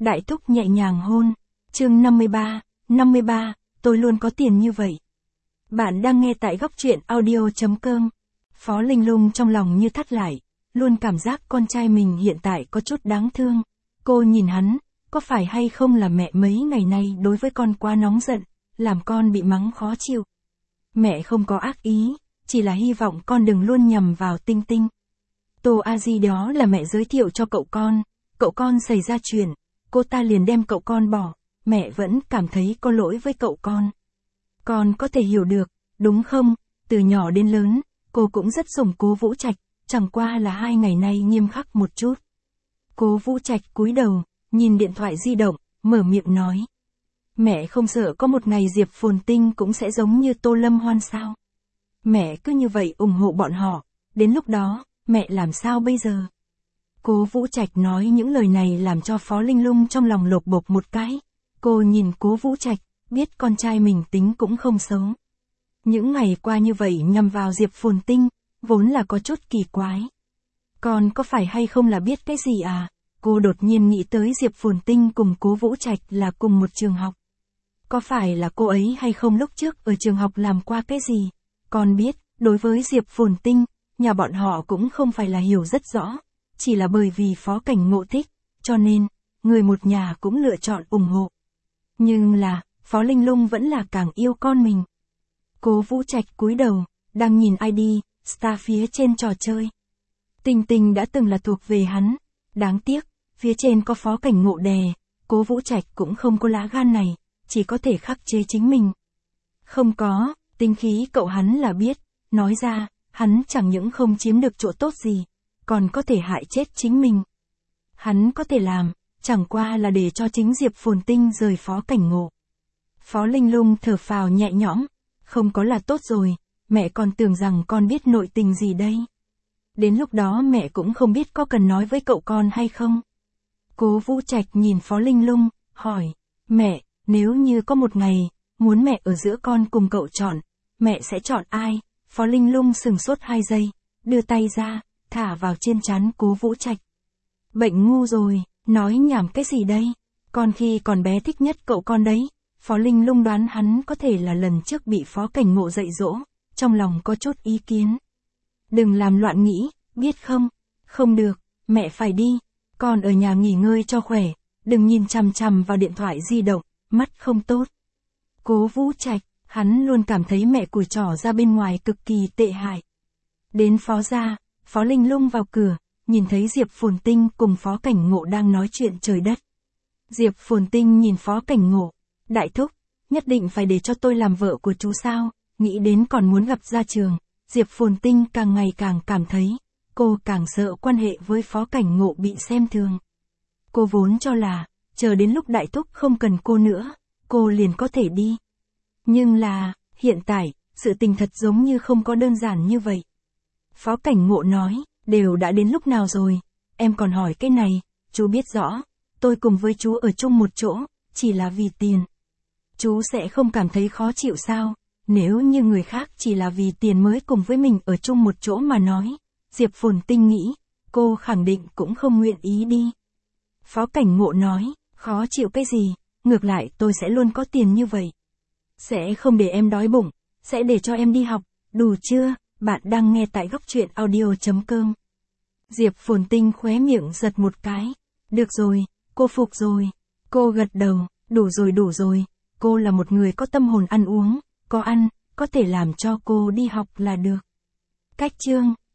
Đại thúc nhẹ nhàng hôn. Chương 53, tôi luôn có tiền như vậy. Bạn đang nghe tại góc truyện audio.com. Phó Linh Lung trong lòng như thắt lại, luôn cảm giác con trai mình hiện tại có chút đáng thương. Cô nhìn hắn, có phải hay không là mẹ mấy ngày nay đối với con quá nóng giận, làm con bị mắng khó chịu. Mẹ không có ác ý, chỉ là hy vọng con đừng luôn nhầm vào Tinh Tinh. Tô A Di đó là mẹ giới thiệu cho cậu con xảy ra chuyện, cô ta liền đem cậu con bỏ, mẹ vẫn cảm thấy có lỗi với cậu con. Con có thể hiểu được, đúng không? Từ nhỏ đến lớn, cô cũng rất sủng Cố Vũ Trạch, chẳng qua là 2 ngày nay nghiêm khắc một chút. Cố Vũ Trạch cúi đầu, nhìn điện thoại di động, mở miệng nói. Mẹ không sợ có một ngày Diệp Phồn Tinh cũng sẽ giống như Tô Lâm Hoan sao? Mẹ cứ như vậy ủng hộ bọn họ, đến lúc đó, mẹ làm sao bây giờ? Cố Vũ Trạch nói những lời này làm cho Phó Linh Lung trong lòng lột bột một cái. Cô nhìn Cố Vũ Trạch, biết con trai mình tính cũng không xấu. Những ngày qua như vậy nhằm vào Diệp Phồn Tinh, vốn là có chút kỳ quái. Con có phải hay không là biết cái gì à? Cô đột nhiên nghĩ tới Diệp Phồn Tinh cùng Cố Vũ Trạch là cùng một trường học. Có phải là cô ấy hay không lúc trước ở trường học làm qua cái gì? Con biết, đối với Diệp Phồn Tinh, nhà bọn họ cũng không phải là hiểu rất rõ. Chỉ là bởi vì Phó Cảnh Ngộ thích, cho nên, người một nhà cũng lựa chọn ủng hộ. Nhưng là, Phó Linh Lung vẫn là càng yêu con mình. Cố Vũ Trạch cúi đầu, đang nhìn ID, star phía trên trò chơi. Tinh Tinh đã từng là thuộc về hắn. Đáng tiếc, phía trên có Phó Cảnh Ngộ đè, Cố Vũ Trạch cũng không có lá gan này, chỉ có thể khắc chế chính mình. Không có, tinh khí cậu hắn là biết, nói ra, hắn chẳng những không chiếm được chỗ tốt gì, còn có thể hại chết chính mình. Hắn có thể làm, chẳng qua là để cho chính Diệp Phồn Tinh rời Phó Cảnh Ngộ. Phó Linh Lung thở phào nhẹ nhõm, không có là tốt rồi, mẹ còn tưởng rằng con biết nội tình gì đây. Đến lúc đó mẹ cũng không biết có cần nói với cậu con hay không. Cố Vũ Trạch nhìn Phó Linh Lung, hỏi, mẹ, nếu như có một ngày, muốn mẹ ở giữa con cùng cậu chọn, mẹ sẽ chọn ai? Phó Linh Lung sừng sốt 2 giây, đưa tay ra, thả vào trên trán Cố Vũ Trạch. Bệnh ngu rồi, nói nhảm cái gì đây? Con khi còn bé thích nhất cậu con đấy. Phó Linh Lung đoán hắn có thể là lần trước bị Phó Cảnh Ngộ dạy dỗ, trong lòng có chút ý kiến. Đừng làm loạn nghĩ, biết không? Không được, mẹ phải đi. Con ở nhà nghỉ ngơi cho khỏe, đừng nhìn chằm chằm vào điện thoại di động, mắt không tốt. Cố Vũ Trạch, hắn luôn cảm thấy mẹ cùi trỏ ra bên ngoài cực kỳ tệ hại. Đến Phó gia, Phó Linh Lung vào cửa, nhìn thấy Diệp Phồn Tinh cùng Phó Cảnh Ngộ đang nói chuyện trời đất. Diệp Phồn Tinh nhìn Phó Cảnh Ngộ, đại thúc, nhất định phải để cho tôi làm vợ của chú sao, nghĩ đến còn muốn gặp ra trường. Diệp Phồn Tinh càng ngày càng cảm thấy, cô càng sợ quan hệ với Phó Cảnh Ngộ bị xem thường. Cô vốn cho là, chờ đến lúc đại thúc không cần cô nữa, cô liền có thể đi. Nhưng là, hiện tại, sự tình thật giống như không có đơn giản như vậy. Phó Cảnh Ngộ nói, đều đã đến lúc nào rồi, em còn hỏi cái này, chú biết rõ, tôi cùng với chú ở chung một chỗ, chỉ là vì tiền. Chú sẽ không cảm thấy khó chịu sao, nếu như người khác chỉ là vì tiền mới cùng với mình ở chung một chỗ mà nói. Diệp Phồn Tinh nghĩ, cô khẳng định cũng không nguyện ý đi. Phó Cảnh Ngộ nói, khó chịu cái gì, ngược lại tôi sẽ luôn có tiền như vậy. Sẽ không để em đói bụng, sẽ để cho em đi học, đủ chưa? Bạn đang nghe tại góc truyện audio.com. Diệp Phồn Tinh khóe miệng giật một cái. Được rồi, cô phục rồi. Cô gật đầu, đủ rồi. Cô là một người có tâm hồn ăn uống, có ăn, có thể làm cho cô đi học là được. Cách chương